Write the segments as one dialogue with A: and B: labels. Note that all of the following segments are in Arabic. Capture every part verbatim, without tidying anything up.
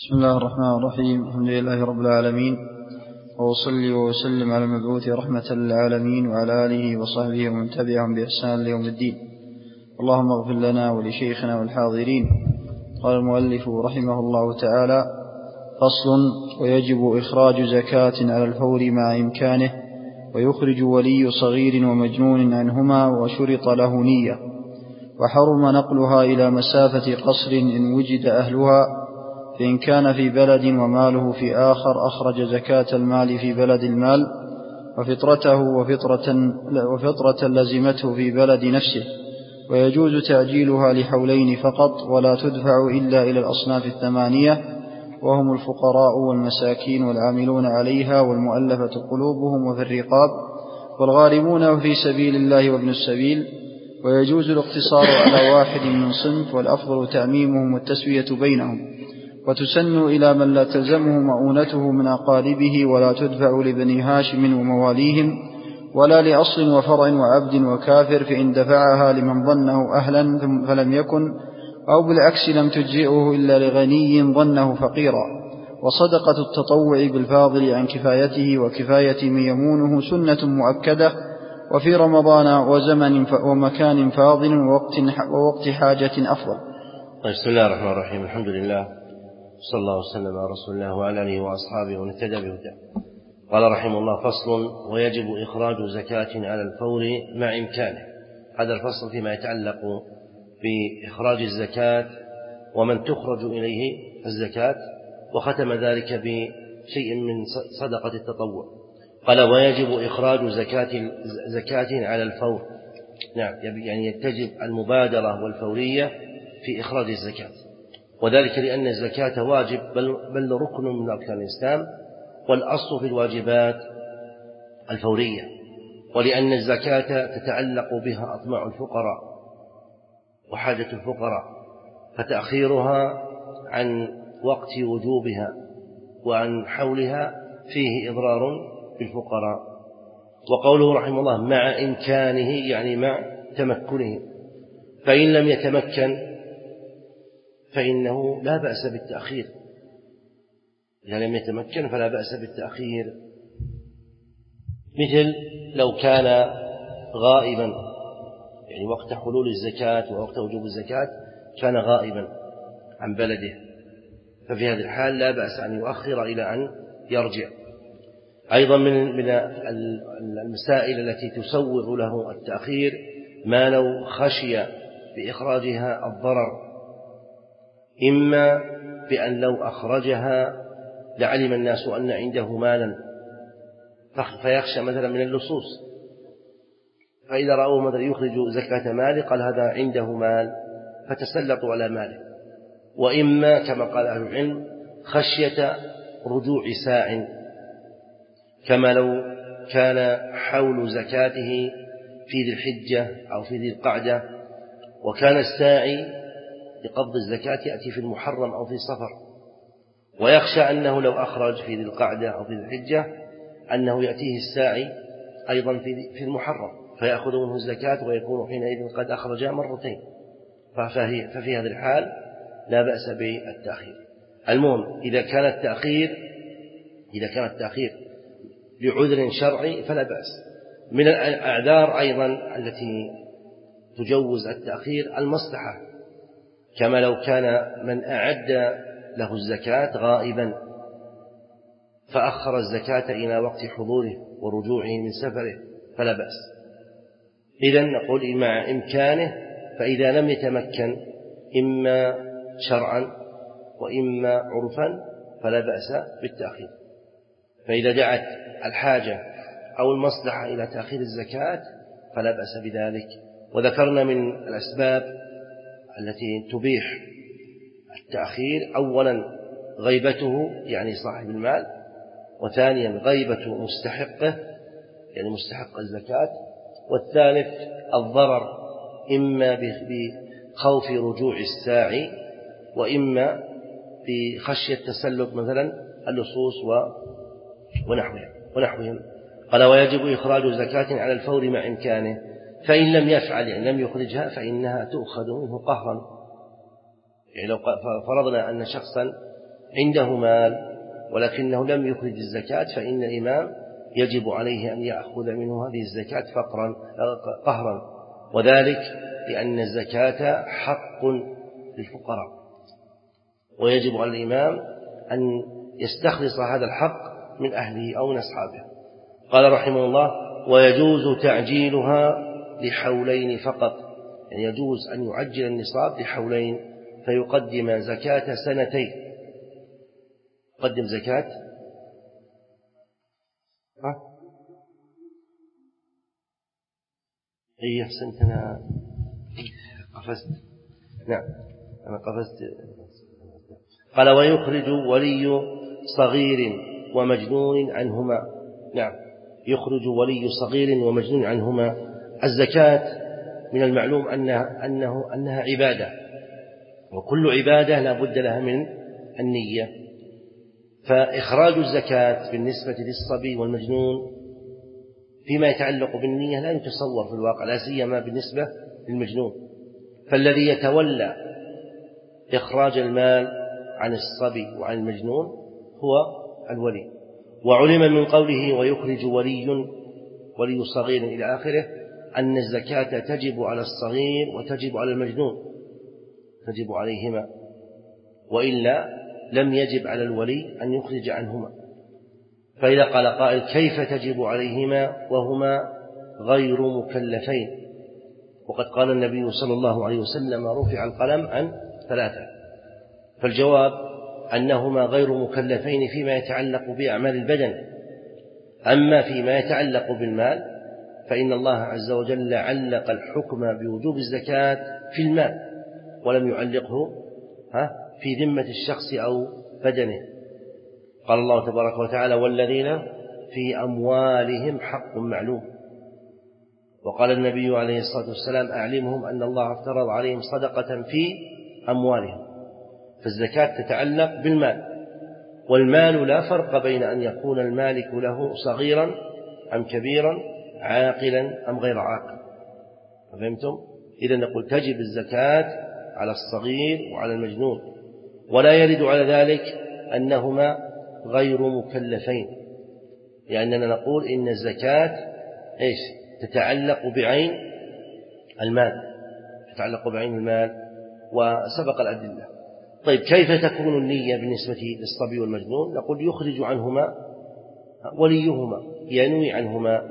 A: بسم الله الرحمن الرحيم. الحمد لله رب العالمين، وأصلي وأسلم على المبعوث رحمة للعالمين وعلى آله وصحبه ومن تبعهم بإحسان ليوم الدين. اللهم اغفر لنا ولشيخنا والحاضرين. قال المؤلف رحمه الله تعالى: فصل: ويجب إخراج زكاة على الفور مع إمكانه، ويخرج ولي صغير ومجنون عنهما وشرط له نية، وحرم نقلها إلى مسافة قصر إن وجد أهلها، فإن كان في بلد وماله في آخر أخرج زكاة المال في بلد المال، وفطرته وفطرة, وفطرة لزمته في بلد نفسه، ويجوز تعجيلها لحولين فقط، ولا تدفع إلا إلى الأصناف الثمانية، وهم الفقراء والمساكين والعاملون عليها والمؤلفة قلوبهم وفي الرقاب والغارمون في سبيل الله وابن السبيل. ويجوز الاقتصار على واحد من صنف، والأفضل تعميمهم والتسوية بينهم، وتسن إلى من لا تلزمه مؤونته من أقاربه، ولا تدفع لبني هاشم ومواليهم، ولا لأصل وفرع وعبد وكافر، فإن دفعها لمن ظنه أهلا فلم يكن، أو بالعكس لم تجزئه إلا لغني ظنه فقيرا. وصدقة التطوع بالفاضل عن كفايته وكفاية من يمونه سنة مؤكدة، وفي رمضان وزمن ومكان فاضل ووقت, ووقت حاجة أفضل.
B: بسم الله الرحمن الرحيم. الحمد لله، صلى الله وسلم على رسول الله وعلى آله وأصحابه ومن اهتدى بهداه. قال رحمه الله: فصل: ويجب إخراج زكاة على الفور مع إمكانه. هذا الفصل فيما يتعلق بإخراج الزكاة ومن تخرج إليه الزكاة، وختم ذلك بشيء من صدقة التطوع. قال: ويجب إخراج زكاة زكاة على الفور. نعم، يعني تجب المبادرة والفورية في إخراج الزكاة، وذلك لأن الزكاة واجب بل, بل ركن من أركان الإسلام، والأصل في الواجبات الفورية، ولأن الزكاة تتعلق بها أطماع الفقراء وحاجة الفقراء، فتأخيرها عن وقت وجوبها وعن حولها فيه إضرار بالفقراء. وقوله رحمه الله: مع إمكانه، يعني مع تمكنه، فإن لم يتمكن فإنه لا بأس بالتأخير. إذا لم يتمكن فلا بأس بالتأخير، مثل لو كان غائبا، يعني وقت حلول الزكاة ووقت وجوب الزكاة كان غائبا عن بلده، ففي هذه الحال لا بأس أن يؤخر إلى أن يرجع. أيضا من من المسائل التي تسوغ له التأخير ما لو خشي بإخراجها الضرر، إما بأن لو أخرجها لعلم الناس أن عنده مالا فيخشى مثلا من اللصوص، فإذا رأوه مثلا يخرج زكاة ماله قال هذا عنده مال فتسلطوا على ماله. وإما كما قال أهل العلم خشية رجوع ساع، كما لو كان حول زكاته في ذي الحجة أو في ذي القعدة، وكان الساعي لقبض الزكاة يأتي في المحرم أو في صفر، ويخشى أنه لو أخرج في ذي القعدة أو في ذي الحجة أنه يأتيه الساعي أيضا في المحرم فيأخذ منه الزكاة، ويكون حينئذ قد أخرجها مرتين، ففي, ففي هذا الحال لا بأس بالتأخير. المهم إذا كان التأخير إذا كان التأخير لعذر شرعي فلا بأس. من الأعذار أيضا التي تجوز التأخير المصلحة، كما لو كان من أعد له الزكاة غائبا فأخر الزكاة إلى وقت حضوره ورجوعه من سفره فلا بأس. إذن نقول مع إمكانه، فإذا لم يتمكن إما شرعا وإما عرفا فلا بأس بالتأخير. فإذا دعت الحاجة أو المصلحة إلى تأخير الزكاة فلا بأس بذلك. وذكرنا من الأسباب التي تبيح التأخير أولا غيبته، يعني صاحب المال، وثانيا غيبة مستحقه، يعني مستحق الزكاة، والثالث الضرر، إما بخوف رجوع الساعي، وإما بخشية تسلط مثلا اللصوص ونحوهم. قال: ويجب إخراج زكاة على الفور مع إمكانه، فإن لم يفعل، يعني لم يخرجها، فإنها تؤخذ منه قهرا. يعني لو فرضنا أن شخصا عنده مال ولكنه لم يخرج الزكاة، فإن الإمام يجب عليه أن يأخذ منه هذه الزكاة فقرا قهرا، وذلك لأن الزكاة حق للفقراء، ويجب على الإمام أن يستخلص هذا الحق من أهله أو من أصحابه. قال رحمه الله: ويجوز تعجيلها لحولين فقط، يعني يجوز أن يعجل النصاب لحولين، فيقدم زكاة سنتين، يقدم زكاة ها؟ أي أحسنت، أنا قفزت، نعم أنا قفزت. قال: ويخرج ولي صغير ومجنون عنهما. نعم، يخرج ولي صغير ومجنون عنهما. الزكاة من المعلوم أنها, أنه أنها عبادة، وكل عبادة لا بد لها من النية، فإخراج الزكاة بالنسبة للصبي والمجنون فيما يتعلق بالنية لا يتصور في الواقع، لا سيما بالنسبة للمجنون. فالذي يتولى إخراج المال عن الصبي وعن المجنون هو الولي. وعلم من قوله: ويخرج ولي ولي صغير إلى آخره، أن الزكاة تجب على الصغير وتجب على المجنون، تجب عليهما، وإلا لم يجب على الولي أن يخرج عنهما. فإذا قال قائل: كيف تجب عليهما وهما غير مكلفين؟ وقد قال النبي صلى الله عليه وسلم: رفع القلم عن ثلاثة. فالجواب أنهما غير مكلفين فيما يتعلق بأعمال البدن. أما فيما يتعلق بالمال فإن الله عز وجل علق الحكم بوجوب الزكاة في المال، ولم يعلقه في ذمة الشخص أو بدنه. قال الله تبارك وتعالى: والذين في أموالهم حق معلوم. وقال النبي عليه الصلاة والسلام: أعلمهم أن الله افترض عليهم صدقة في أموالهم. فالزكاة تتعلق بالمال، والمال لا فرق بين أن يكون المالك له صغيرا أم كبيرا، عاقلا أم غير عاقل. فهمتم؟ إذن نقول تجب الزكاة على الصغير وعلى المجنون، ولا يرد على ذلك أنهما غير مكلفين، لأننا نقول إن الزكاة إيش؟ تتعلق بعين المال، تتعلق بعين المال، وسبق الأدلة. طيب، كيف تكون النية بالنسبة للصبي والمجنون؟ نقول يخرج عنهما وليهما، ينوي عنهما.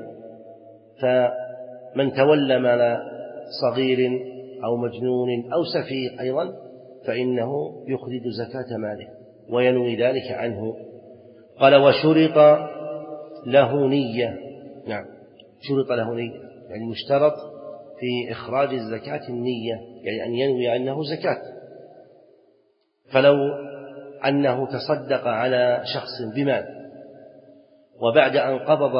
B: فمن تولى مال صغير أو مجنون أو سفيه أيضا فإنه يخرج زكاة ماله وينوي ذلك عنه. قال: وشرط له نية. نعم، شرط له نية، يعني يشترط في إخراج الزكاة النية، يعني أن ينوي أنه زكاة. فلو أنه تصدق على شخص بمال، وبعد أن قبض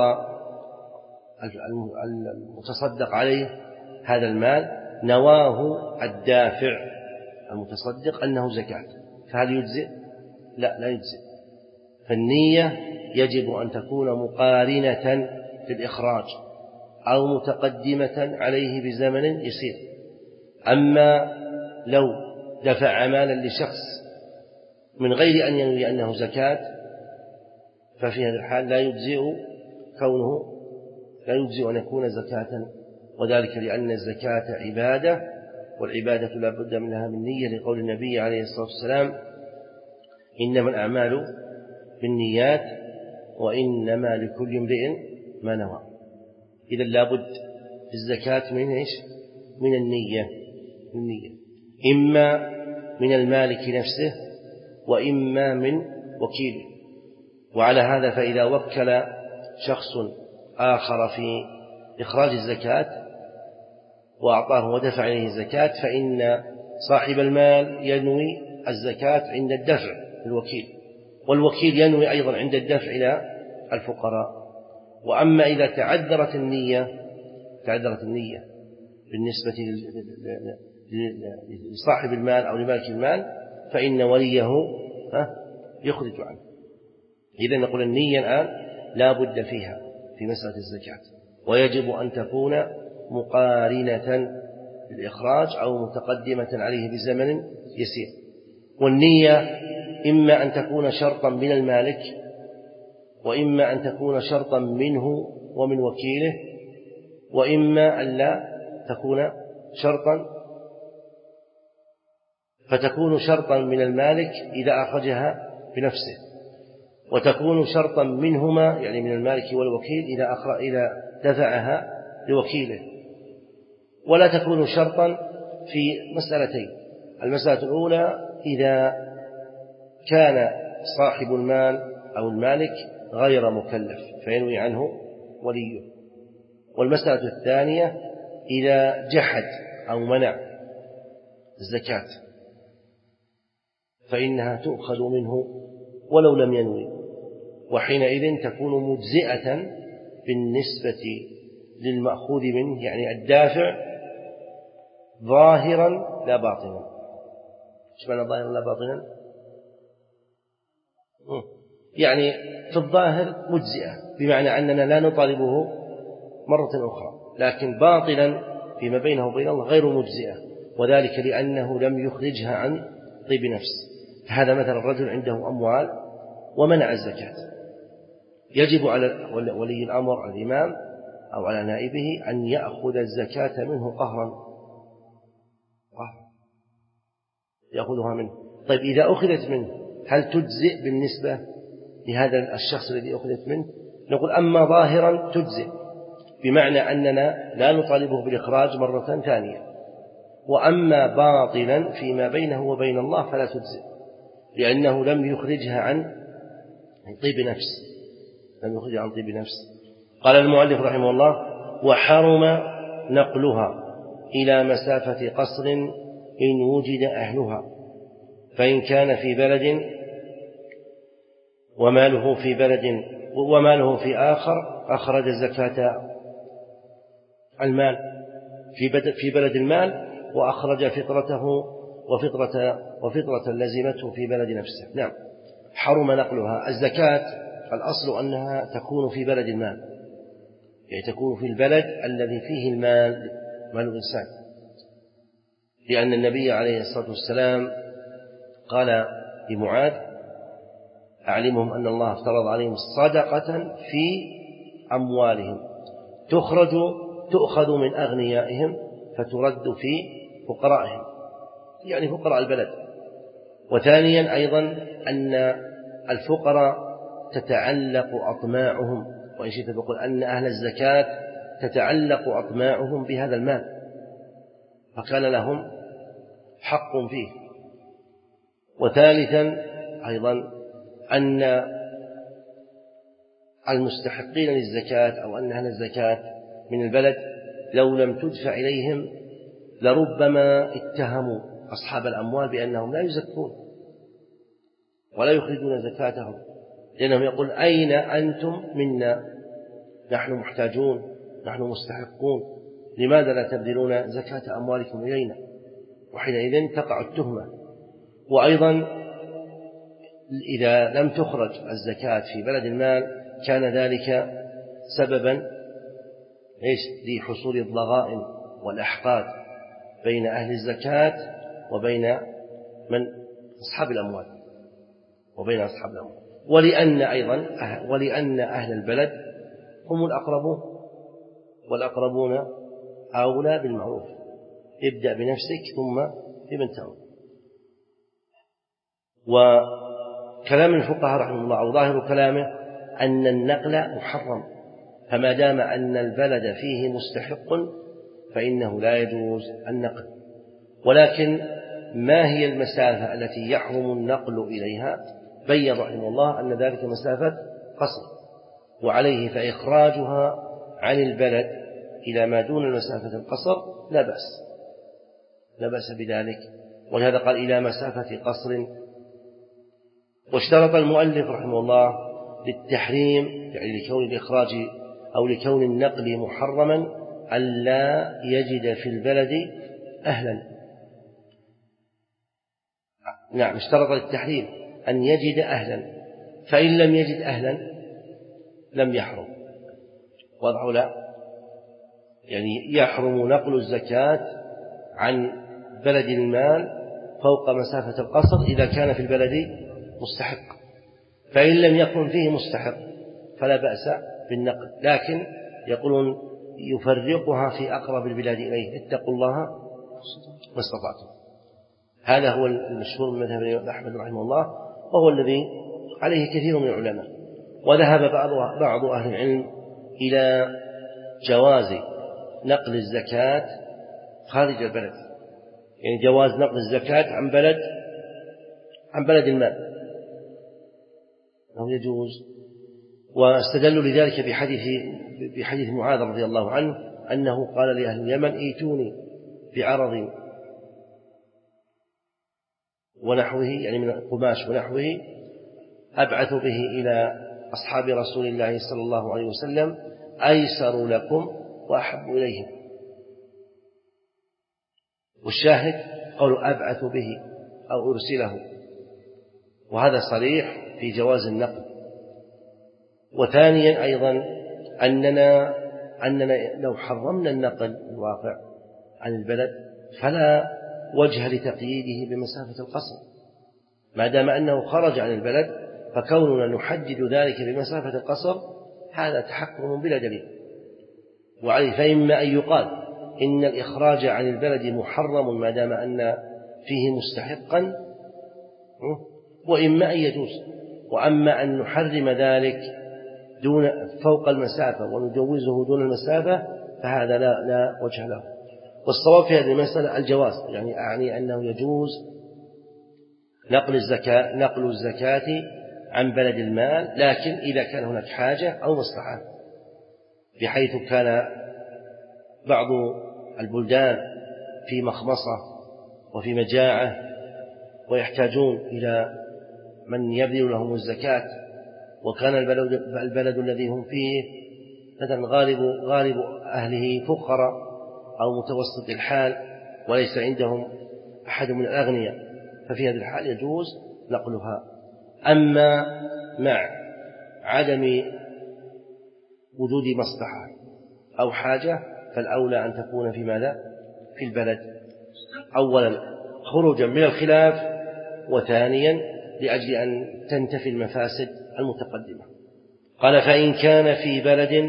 B: المتصدق عليه هذا المال نواه الدافع المتصدق أنه زكاة، فهل يجزئ؟ لا، لا يجزئ. فالنية يجب أن تكون مقارنة في الإخراج أو متقدمة عليه بزمن يسير. أما لو دفع مالا لشخص من غير أن ينوي أنه زكاة ففي هذا الحال لا يجزئ كونه لا يجزئ أن يكون زكاة، وذلك لأن الزكاة عبادة، والعبادة لا بد منها من نية، لقول النبي عليه الصلاة والسلام: إنما الأعمال بالنيات وإنما لكل امرئ ما نوى. إذا لا بد في الزكاة من إيش؟ من النية، من النية، إما من المالك نفسه وإما من وكيله. وعلى هذا فإذا وكل شخص آخر في إخراج الزكاة وأعطاه ودفع عليه الزكاة فإن صاحب المال ينوي الزكاة عند الدفع الوكيل، والوكيل ينوي أيضا عند الدفع إلى الفقراء. وأما إذا تعذرت النية تعذرت النية بالنسبة لصاحب المال أو لمالك المال فإن وليه يخرج عنه. إذا نقول النية الآن لا بد فيها في مسألة الزكاة، ويجب أن تكون مقارنة للإخراج أو متقدمة عليه بزمن يسير. والنية إما أن تكون شرطا من المالك، وإما أن تكون شرطا منه ومن وكيله، وإما أن لا تكون شرطا، فتكون شرطا من المالك إذا أخرجها بنفسه، وتكون شرطا منهما يعني من المالك والوكيل إذا أخرج إذا دفعها لوكيله. ولا تكون شرطا في مسألتين: المسألة الأولى إذا كان صاحب المال أو المالك غير مكلف فينوي عنه وليه، والمسألة الثانية إذا جحد أو منع الزكاة فإنها تؤخذ منه ولو لم ينوي، وحينئذ تكون مجزئة بالنسبة للمأخوذ منه، يعني الدافع ظاهرا لا باطنا. ايش معنى ظاهرا لا باطنا؟ يعني في الظاهر مجزئة، بمعنى أننا لا نطالبه مرة أخرى، لكن باطلا فيما بينه وبين الله غير مجزئة، وذلك لأنه لم يخرجها عن طيب نفس. هذا مثلا الرجل عنده أموال ومنع الزكاة، يجب على ولي الأمر على الإمام أو على نائبه أن يأخذ الزكاة منه قهرا، يأخذها منه. طيب إذا أخذت منه هل تجزئ بالنسبة لهذا الشخص الذي أخذت منه؟ نقول أما ظاهرا تجزئ، بمعنى أننا لا نطالبه بالإخراج مرة ثانية، وأما باطلا فيما بينه وبين الله فلا تجزئ، لأنه لم يخرجها عن طيب نفس، لم يخرجها عن طيب نفس. قال المؤلف رحمه الله: وحرم نقلها إلى مسافة قصر إن وجد أهلها، فإن كان في بلد وماله في بلد وماله في آخر أخرج زكاة المال في بلد المال وأخرج فطرته وفطرة وفطرة لزمته في بلد نفسه. نعم، حرم نقلها. الزكاة الأصل أنها تكون في بلد المال، يعني تكون في البلد الذي فيه المال، مال الإنسان، لأن النبي عليه الصلاة والسلام قال لمعاذ: أعلمهم أن الله افترض عليهم صدقة في أموالهم تخرج تؤخذ من أغنيائهم فترد في فقرائهم، يعني فقراء البلد. وثانيا أيضا أن الفقراء تتعلق أطماعهم، وإن شئت تقول أن أهل الزكاة تتعلق أطماعهم بهذا المال، فكان لهم حق فيه. وثالثا أيضا أن المستحقين للزكاة أو أن أهل الزكاة من البلد لو لم تدفع إليهم لربما اتهموا أصحاب الأموال بأنهم لا يزكون ولا يخرجون زكاتهم، لأنهم يقول: أين أنتم منا؟ نحن محتاجون، نحن مستحقون، لماذا لا تبذلون زكاة أموالكم إلينا؟ وحينئذ تقع التهمة. وأيضا إذا لم تخرج الزكاة في بلد المال كان ذلك سببا إيش؟ لحصول الضغائن والأحقاد بين أهل الزكاة وبين من أصحاب الأموال وبين أصحاب الأموال. ولأن أيضا ولأن أهل البلد هم الأقربون، والأقربون أولى بالمعروف، ابدأ بنفسك ثم بمن تعود. وكلام الفقهاء رحمه الله أو ظاهر كلامه أن النقل محرم، فما دام أن البلد فيه مستحق فإنه لا يجوز النقل. ولكن ما هي المسافة التي يحرم النقل إليها؟ بين رحمه الله أن ذلك مسافة قصر، وعليه فإخراجها عن البلد إلى ما دون مسافة القصر لا بأس لا بأس بذلك، ولهذا قال إلى مسافة قصر. واشترط المؤلف رحمه الله للتحريم، يعني لكون الإخراج أو لكون النقل محرما، ألا يجد في البلد أهلا. نعم، اشترط للتحريم أن يجد أهلا، فإن لم يجد أهلا لم يحرم. واضح لا؟ يعني يحرم نقل الزكاة عن بلد المال فوق مسافة القصر إذا كان في البلد مستحق، فإن لم يكن فيه مستحق فلا بأس بالنقل، لكن يقولون يفرقها في أقرب البلاد إليه، اتقوا الله ما استطعتم. هذا هو المشهور من مذهب أحمد رحمه الله، وهو الذي عليه كثير من العلماء. وذهب بعض أهل العلم إلى جواز نقل الزكاة خارج البلد، يعني جواز نقل الزكاة عن بلد عن بلد المال أو يجوز. واستدلوا لذلك بحديث بحديث معاذ رضي الله عنه أنه قال لأهل اليمن ائتوني بعرض ونحوه، يعني من القماش ونحوه، أبعث به إلى أصحاب رسول الله صلى الله عليه وسلم أيسر لكم وأحب إليهم. والشاهد قولوا أبعث به أو أرسله، وهذا صريح في جواز النقل. وثانيا أيضا أننا أننا لو حرمنا النقل الواقع عن البلد فلا وجه لتقييده بمسافة القصر، ما دام أنه خرج عن البلد، فكوننا نحدد ذلك بمسافة القصر هذا تحكم بلا دليل. وعليه فإما أن يقال إن الإخراج عن البلد محرم ما دام أن فيه مستحقا، وإما أن يجوز. وأما أن نحرم ذلك دون فوق المسافة ونجوزه دون المسافة فهذا لا, لا وجه له. والصواب في هذه المسألة الجواز، يعني أعني أنه يجوز نقل الزكاة نقل الزكاة عن بلد المال، لكن إذا كان هناك حاجة أو مصلحة، بحيث كان بعض البلدان في مخمصة وفي مجاعة ويحتاجون إلى من يبذل لهم الزكاة، وكان البلد, البلد الذي هم فيه مثلا غالب, غالب أهله فقراء أو متوسط الحال وليس عندهم أحد من الأغنياء، ففي هذه الحال يجوز نقلها. أما مع عدم وجود مصلحة أو حاجة فالأولى أن تكون في ماذا؟ في البلد، أولا خروجا من الخلاف، وثانيا لأجل أن تنتفي المفاسد المتقدمة. قال فإن كان في بلد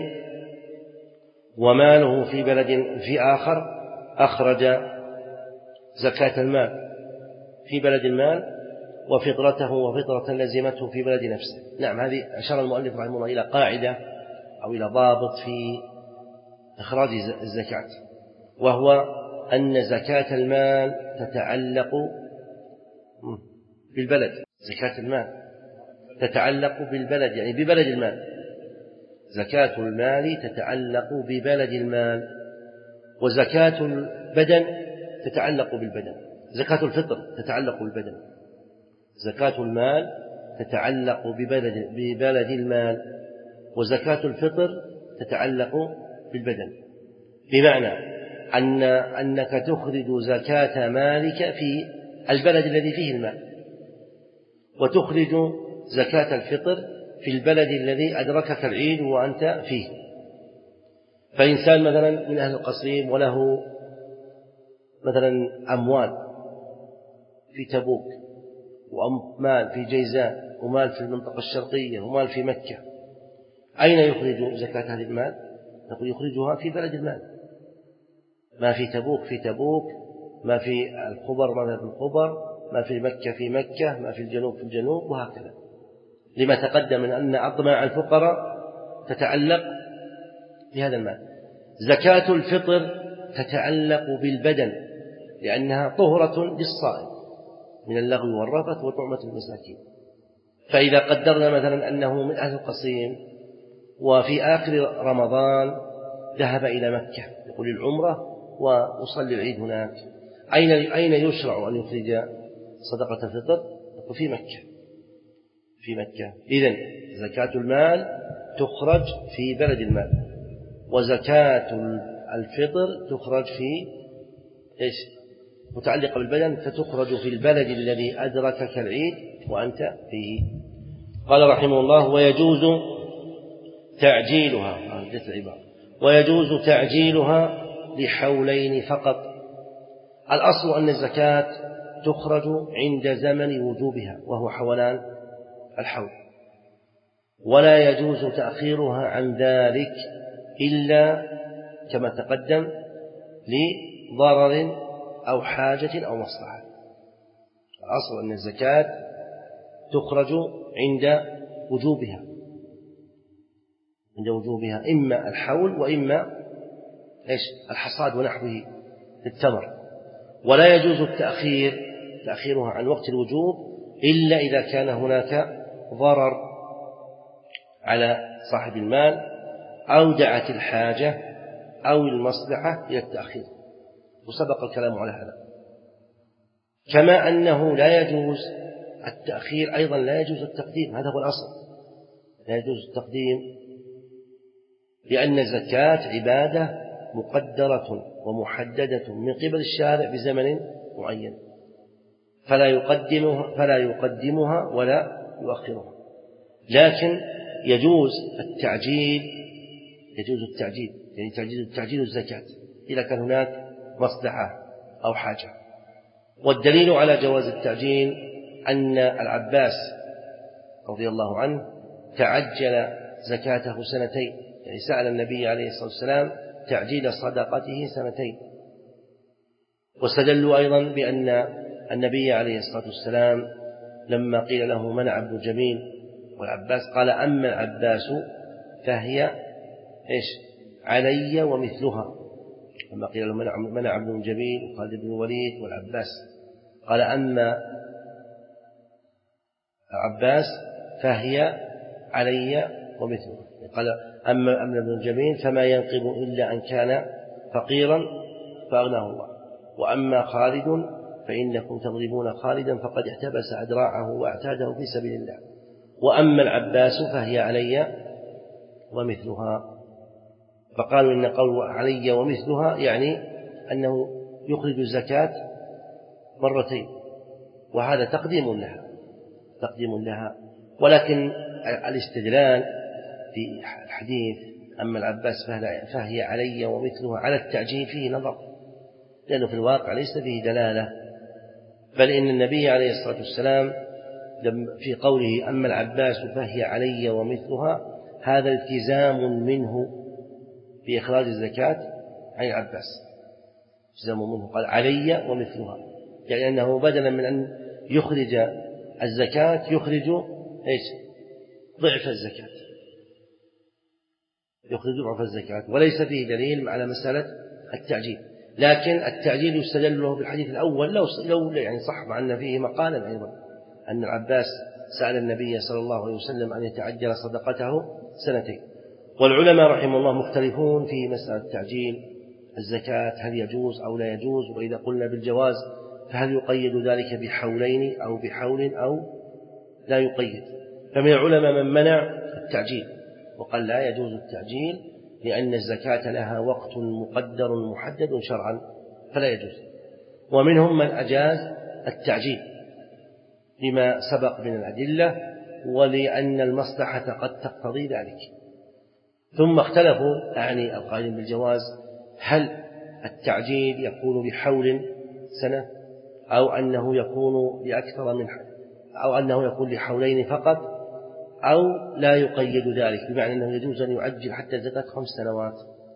B: وماله في بلد في آخر أخرج زكاة المال في بلد المال وفطرته وفطرة لزمته في بلد نفسه. نعم، هذه أشار المؤلف رحمه الله إلى قاعدة أو إلى ضابط في إخراج الزكاة، وهو أن زكاة المال تتعلق بالبلد. زكاة المال تتعلق بالبلد، يعني ببلد المال. زكاة المال تتعلق ببلد المال، وزكاة البدن تتعلق بالبدن. زكاة الفطر تتعلق بالبدن، زكاة المال تتعلق ببلد, ببلد المال، وزكاة الفطر تتعلق بالبدن، بمعنى أن أنك تخرج زكاة مالك في البلد الذي فيه المال، وتخرج زكاة الفطر في البلد الذي أدركك العيد وأنت فيه. فإنسان مثلا من أهل القصيم وله مثلا أموال في تبوك ومال في جيزان ومال في المنطقة الشرقية ومال في مكة، أين يخرج زكاة هذه المال؟ نقول يخرجها في بلد المال. ما في تبوك في تبوك، ما في الخبر ما في الخبر، ما في مكة في مكة، ما في الجنوب في الجنوب، وهكذا، لما تقدم من أن أطماع الفقراء تتعلق بهذا المال. زكاة الفطر تتعلق بالبدن لأنها طهرة للصائم من اللغو والرفث وطعمة المساكين. فإذا قدرنا مثلا أنه من أهل القصيم وفي آخر رمضان ذهب إلى مكة يقول العمرة وأصلي العيد هناك، أين أين يشرع أن يخرج صدقة الفطر؟ في مكة. في مكة. إذن زكاة المال تخرج في بلد المال، وزكاة الفطر تخرج في إيش؟ متعلقة بالبدن، فتخرج في البلد الذي أدركك العيد وأنت فيه. قال رحمه الله ويجوز تعجيلها ويجوز تعجيلها لحولين فقط. الأصل أن الزكاة تخرج عند زمن وجوبها وهو حولان الحول، ولا يجوز تأخيرها عن ذلك إلا كما تقدم لضرر أو حاجة أو مصلحة. الأصل أن الزكاة تخرج عند وجوبها عند وجوبها إما الحول وإما إيش الحصاد ونحوه الثمر، ولا يجوز التأخير تأخيرها عن وقت الوجوب إلا إذا كان هناك ضرر على صاحب المال أو دعت الحاجة أو المصلحة إلى التأخير، وسبق الكلام على هذا. كما أنه لا يجوز التأخير أيضا لا يجوز التقديم، هذا هو الأصل، لا يجوز التقديم، لأن الزكاة عبادة مقدرة ومحددة من قبل الشارع بزمن معين، فلا يقدمها فلا يقدمها ولا يؤخرها. لكن يجوز التعجيل يجوز التعجيل يعني تعجيل تعجيل الزكاة إذا كان هناك مصلحة أو حاجة. والدليل على جواز التعجيل أن العباس رضي الله عنه تعجل زكاته سنتين، يعني سأل النبي عليه الصلاة والسلام تعجيل صدقته سنتين. واستدلوا أيضا بأن النبي عليه الصلاة والسلام لما قيل له من عبد الجميل والعباس قال أما العباس فهي إيش علي ومثلها، لما قيل له من عبد الجميل وخالد بن الوليد والعباس قال أما العباس فهي علي ومثلها، قال أما أمن بن الجميل فما ينقب إلا أن كان فقيرا فأغناه الله، وأما خالد فإنكم تضربون خالدا فقد احتبس أدراعه وأعتاده في سبيل الله، وأما العباس فهي علي ومثلها. فقالوا إن قول علي ومثلها يعني أنه يخرج الزكاة مرتين، وهذا تقديم لها تقديم لها ولكن الاستدلال في الحديث أما العباس فهي علي ومثلها على التعجيل فيه نظر، لأنه في الواقع ليس فيه دلالة، بل إن النبي عليه الصلاة والسلام في قوله أما العباس فهي علي ومثلها هذا التزام منه في إخراج الزكاة عن العباس، التزام منه قال علي ومثلها، يعني أنه بدلا من أن يخرج الزكاة يخرج إيش ضعف الزكاة يخرج ضعف الزكاة، وليس فيه دليل على مسألة التعجيل. لكن التعجيل يستدل له بالحديث الأول لو لو يعني صح، مع أن فيه مقالا أيضا أن العباس سأل النبي صلى الله عليه وسلم أن يتعجل صدقته سنتين. والعلماء رحمه الله مختلفون في مسألة تعجيل الزكاة، هل يجوز أو لا يجوز، وإذا قلنا بالجواز فهل يقيد ذلك بحولين أو بحول أو لا يقيد. فمن العلماء من منع التعجيل وقال لا يجوز التعجيل لأن الزكاة لها وقت مقدر محدد شرعا فلا يجوز، ومنهم من أجاز التعجيل لما سبق من الأدلة ولأن المصلحة قد تقتضي ذلك. ثم اختلفوا يعني القائلين بالجواز هل التعجيل يكون بحول سنة أو أنه يكون لأكثر من أو أنه يكون لحولين فقط أو لا يقيد ذلك، بمعنى أنه يجوز أن يعجل حتى زكاة خمس سنوات.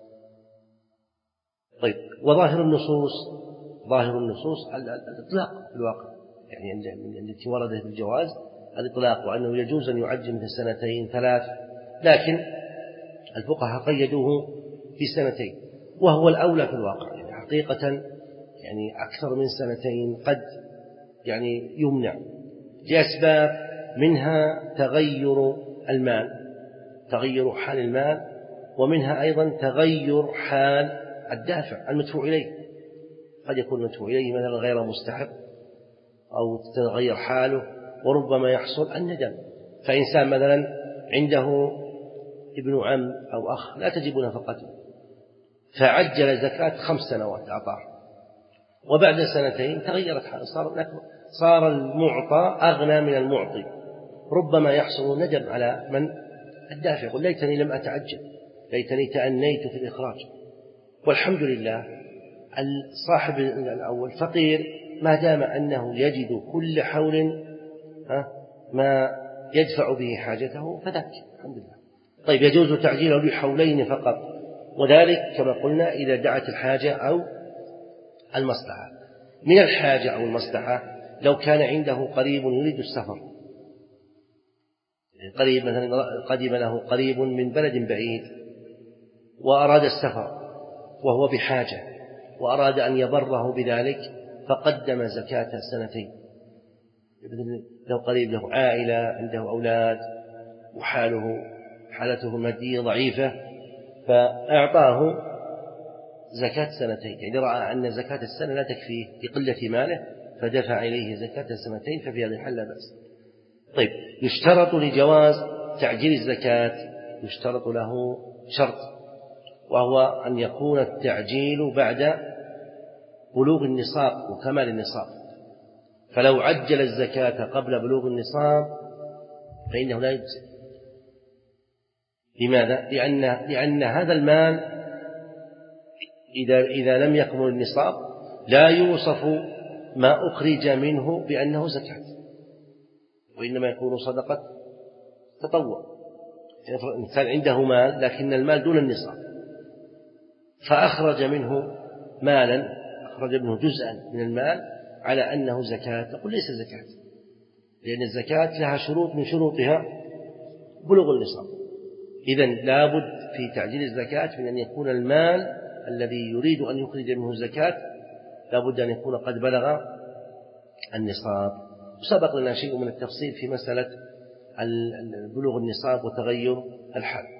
B: طيب، وظاهر النصوص ظاهر النصوص الإطلاق في الواقع، يعني التي وردت بالجواز الإطلاق، وأنه يجوز أن يعجل مثل سنتين ثلاث، لكن الفقهاء قيدوه بسنتين وهو الأولى في الواقع، يعني حقيقة يعني أكثر من سنتين قد يعني يمنع لأسباب منها تغير المال تغير حال المال، ومنها أيضا تغير حال الدافع المدفوع إليه، قد يكون المدفوع إليه مثلا غير مستحق أو تتغير حاله، وربما يحصل الندم. فإنسان مثلا عنده ابن عم أو أخ لا تجب نفقته فعجل زكاة خمس سنوات أعطاه، وبعد سنتين تغيرت حاله، صار صار المعطى أغنى من المعطي، ربما يحصل ندم على من الدافع، يقول ليتني لم أتعجل، ليتني تأنيت في الإخراج. والحمد لله صاحب الأول فقير ما دام أنه يجد كل حول ما يدفع به حاجته فذاك الحمد لله. طيب يجوز تعجيله بحولين فقط، وذلك كما قلنا إذا دعت الحاجة أو المصلحة. من الحاجة أو المصلحة لو كان عنده قريب يريد السفر، قريب مثلا قدم له قريب من بلد بعيد وأراد السفر وهو بحاجة وأراد أن يبره بذلك فقدم زكاة السنتين. لو قريب له عائلة عنده أولاد وحاله حالته المادية ضعيفة فأعطاه زكاة سنتين، يعني رأى أن زكاة السنة لا تكفيه لقلة ماله فدفع إليه زكاة السنتين، ففي هذا الحال لا بأس. طيب يشترط لجواز تعجيل الزكاة يشترط له شرط، وهو أن يكون التعجيل بعد بلوغ النصاب وكمال النصاب. فلو عجل الزكاة قبل بلوغ النصاب فإنه لا يجزي. لماذا؟ لأن, لأن هذا المال إذا, إذا لم يكمل النصاب لا يوصف ما أخرج منه بأنه زكاة، وإنما يكون صدقة تطوع. الإنسان عنده مال لكن المال دون النصاب فأخرج منه مالا، أخرج منه جزءا من المال على أنه زكاة، نقول ليس زكاة، لأن الزكاة لها شروط من شروطها بلوغ النصاب. إذن لابد في تعجيل الزكاة من أن يكون المال الذي يريد أن يخرج منه الزكاة لابد أن يكون قد بلغ النصاب. وسبق لنا شيء من التفصيل في مسألة بلوغ النصاب وتغير الحال.